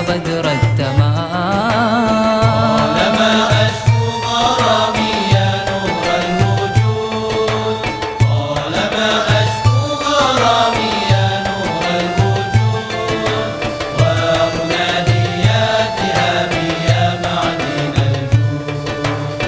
بدر التمام. طالما أشكو غرامي يا نور الوجود، طالما أشكو غرامي يا نور الوجود، ومنادياتها بي يا معدن الجود،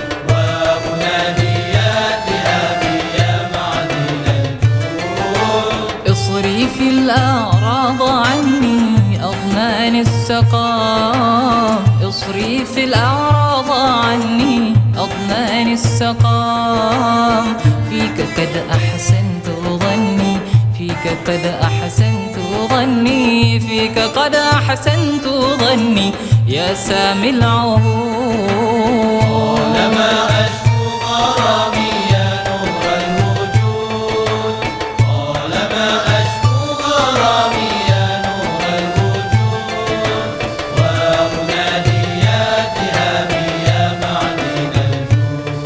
ومنادياتها بي يا معدن الجود. اصرف الأعراض عني أضمان السقام، اصرف الأعراض عني أضمان السقام. فيك قد أحسنت ظني، فيك قد أحسنت ظني، فيك قد أحسنت ظني يا سامي العهود. طالما أشكو غرامي يا نور الوجود، طالما أشكو غرامي يا نور الوجود، ومنادياتها بي يا معدن الجود،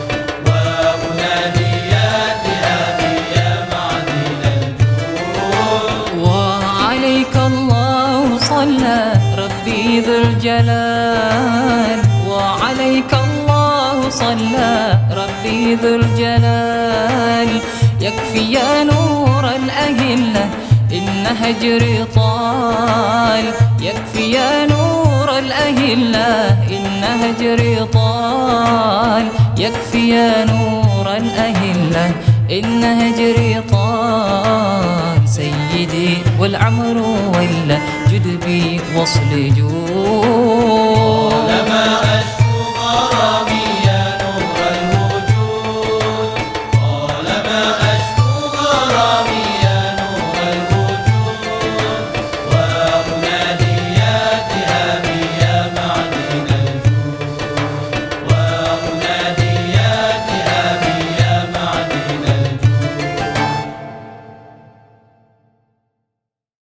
ومنادياتها بي يا معدن الجود. وعليك الله صلى ربي ذو الجلال، وعليك الله صلى ربي ذو الجلال. يكفي يا نور الأهلة إن هجري طال، يكفي يا نور الأهلة إن هجري طال، يكفي يا نور الأهلة إن هجري طال. سيدي والعمر ولا جدبي وصل جود. طالما أشكو